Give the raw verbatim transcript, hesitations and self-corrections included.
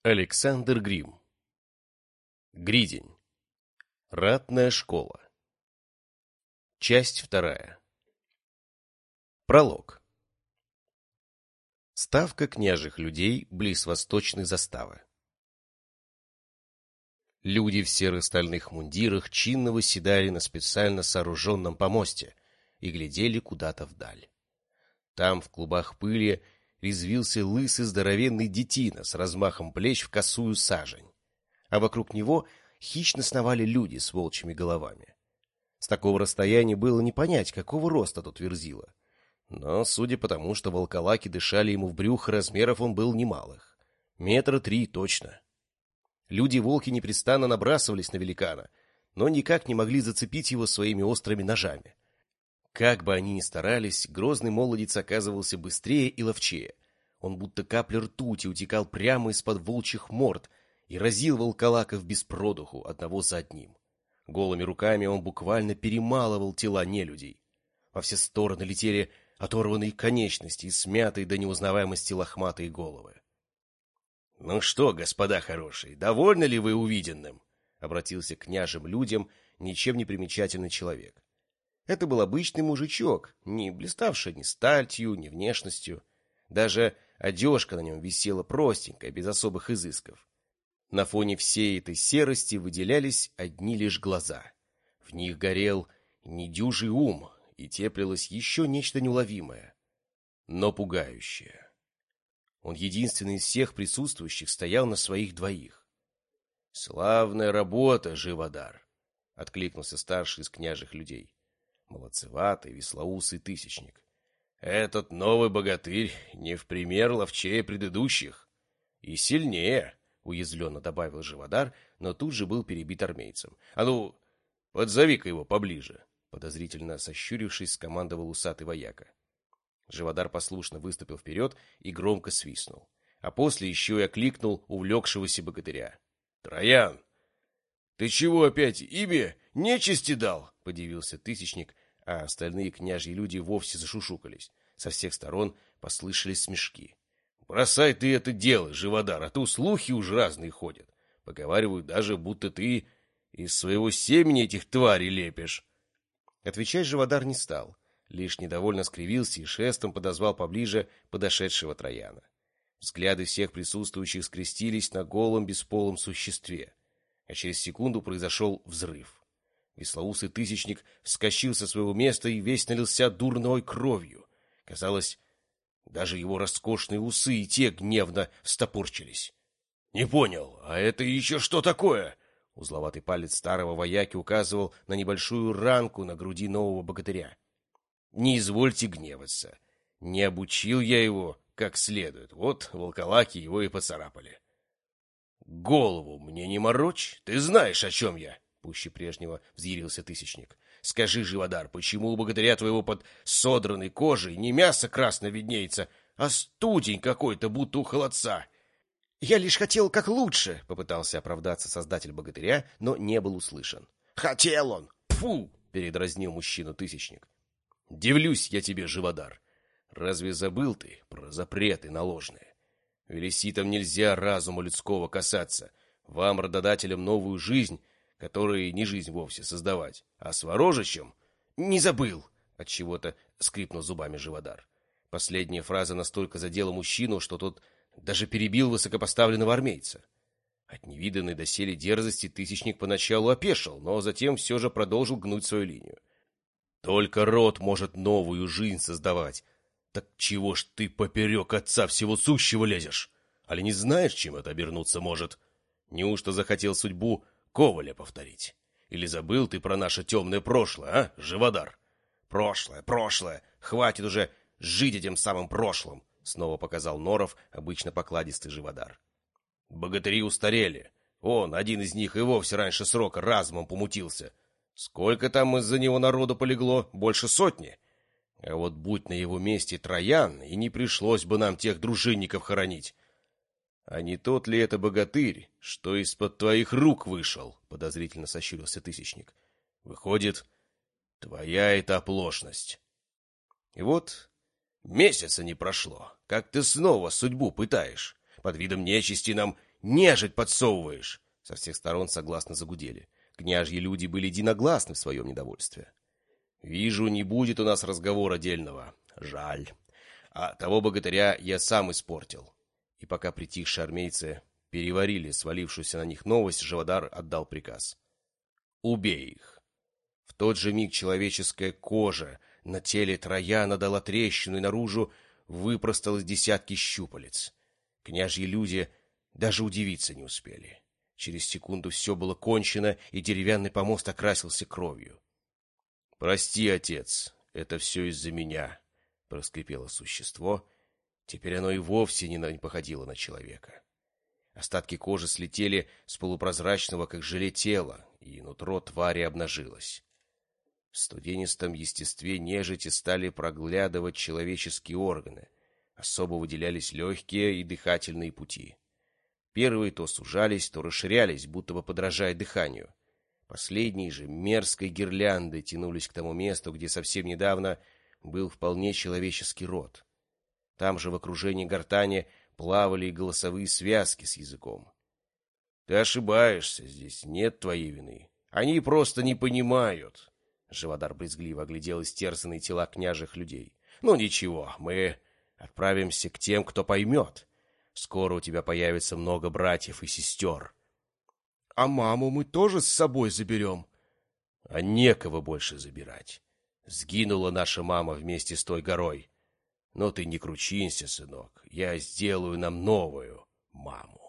Александр Грим. Гридень. Ратная школа. Часть вторая. Пролог. Ставка княжих людей близ восточной заставы. Люди в серых стальных мундирах чинно восседали на специально сооруженном помосте и глядели куда-то вдаль. Там, в клубах пыли, резвился лысый здоровенный детина с размахом плеч в косую сажень, а вокруг него хищно сновали люди с волчьими головами. С такого расстояния было не понять, какого роста тут верзила. Но, судя по тому, что волколаки дышали ему в брюхо, размеров он был немалых. Метра три точно. Люди-волки непрестанно набрасывались на великана, но никак не могли зацепить его своими острыми ножами. Как бы они ни старались, грозный молодец оказывался быстрее и ловчее. Он будто капля ртути утекал прямо из-под волчьих морд и разил волколаков без продуху одного за одним. Голыми руками он буквально перемалывал тела нелюдей. Во все стороны летели оторванные конечности и смятые до неузнаваемости лохматые головы. — Ну что, господа хорошие, довольны ли вы увиденным? — обратился к княжим людям ничем не примечательный человек. Это был обычный мужичок, не блиставший ни статью, ни внешностью. Даже одежка на нем висела простенькая, без особых изысков. На фоне всей этой серости выделялись одни лишь глаза. В них горел недюжий ум, и теплилось еще нечто неуловимое, но пугающее. Он единственный из всех присутствующих стоял на своих двоих. — Славная работа, Живодар! — откликнулся старший из княжих людей. Молодцеватый, веслоусый тысячник. Этот новый богатырь не в пример ловчее предыдущих. И сильнее, — уязвленно добавил Живодар, но тут же был перебит армейцем. — А ну, подзови-ка его поближе, — подозрительно сощурившись, скомандовал усатый вояка. Живодар послушно выступил вперед и громко свистнул, а после еще и окликнул увлекшегося богатыря. — Троян! — Ты чего опять имя нечисти дал? — подивился тысячник, а остальные княжьи люди вовсе зашушукались. Со всех сторон послышались смешки. — Бросай ты это дело, Живодар, а то слухи уж разные ходят. Поговаривают даже, будто ты из своего семени этих тварей лепишь. Отвечать Живодар не стал, лишь недовольно скривился и шестом подозвал поближе подошедшего Трояна. Взгляды всех присутствующих скрестились на голом бесполом существе. А через секунду произошел взрыв. Веслоусый тысячник вскочил со своего места и весь налился дурной кровью. Казалось, даже его роскошные усы и те гневно встопорчились. — Не понял, а это еще что такое? Узловатый палец старого вояки указывал на небольшую ранку на груди нового богатыря. — Не извольте гневаться. Не обучил я его как следует. Вот волколаки его и поцарапали. — Голову мне не морочь, ты знаешь, о чем я, — пуще прежнего взъярился тысячник. — Скажи, Живодар, почему у богатыря твоего под содранной кожей не мясо красное виднеется, а студень какой-то, будто у холодца? — Я лишь хотел как лучше, — попытался оправдаться создатель богатыря, но не был услышан. — Хотел он! Фу! — передразнил мужчину тысячник. — Дивлюсь я тебе, Живодар. Разве забыл ты про запреты наложные? Велеситам нельзя разума людского касаться, вам, рододателям, новую жизнь, которая не жизнь вовсе, создавать, а сворожичем не забыл, отчего-то скрипнул зубами Живодар. Последняя фраза настолько задела мужчину, что тот даже перебил высокопоставленного армейца. От невиданной доселе дерзости тысячник поначалу опешил, но затем все же продолжил гнуть свою линию. Только род может новую жизнь создавать. Так чего ж ты поперек отца всего сущего лезешь? Али не знаешь, чем это обернуться может? Неужто захотел судьбу Коваля повторить? Или забыл ты про наше темное прошлое, а, Живодар? Прошлое, прошлое, хватит уже жить этим самым прошлым, снова показал Норов, обычно покладистый Живодар. Богатыри устарели. Он, один из них, и вовсе раньше срока разумом помутился. Сколько там из-за него народу полегло? Больше сотни? А вот будь на его месте Троян, и не пришлось бы нам тех дружинников хоронить. А не тот ли это богатырь, что из-под твоих рук вышел? Подозрительно сощурился тысячник. Выходит, твоя это оплошность. И вот месяца не прошло, как ты снова судьбу пытаешь. Под видом нечисти нам нежить подсовываешь!» Со всех сторон согласно загудели. Княжьи люди были единогласны в своем недовольстве. «Вижу, не будет у нас разговора дельного. Жаль. А того богатыря я сам испортил». И пока притихшие армейцы переварили свалившуюся на них новость, Живодар отдал приказ. «Убей их!» В тот же миг человеческая кожа на теле Трояна дала трещину, и наружу выпросталось десятки щупалец. Княжьи люди даже удивиться не успели. Через секунду все было кончено, и деревянный помост окрасился кровью. «Прости, отец, это все из-за меня», — проскрипело существо. Теперь оно и вовсе не походило на человека. Остатки кожи слетели с полупрозрачного, как желе, тела, и нутро твари обнажилось. В студенистом естестве нежити стали проглядывать человеческие органы. Особо выделялись легкие и дыхательные пути. Первые то сужались, то расширялись, будто бы подражая дыханию. Последние же мерзкой гирляндой тянулись к тому месту, где совсем недавно был вполне человеческий рот. Там же в окружении гортани плавали и голосовые связки с языком. «Ты ошибаешься, здесь нет твоей вины. Они просто не понимают». Живодар брезгливо оглядел истерзанные тела княжих людей. «Ну ничего, мы отправимся к тем, кто поймет. Скоро у тебя появится много братьев и сестер». «А маму мы тоже с собой заберем?» «А некого больше забирать. Сгинула наша мама вместе с той горой. Но ты не кручинься, сынок, я сделаю нам новую маму».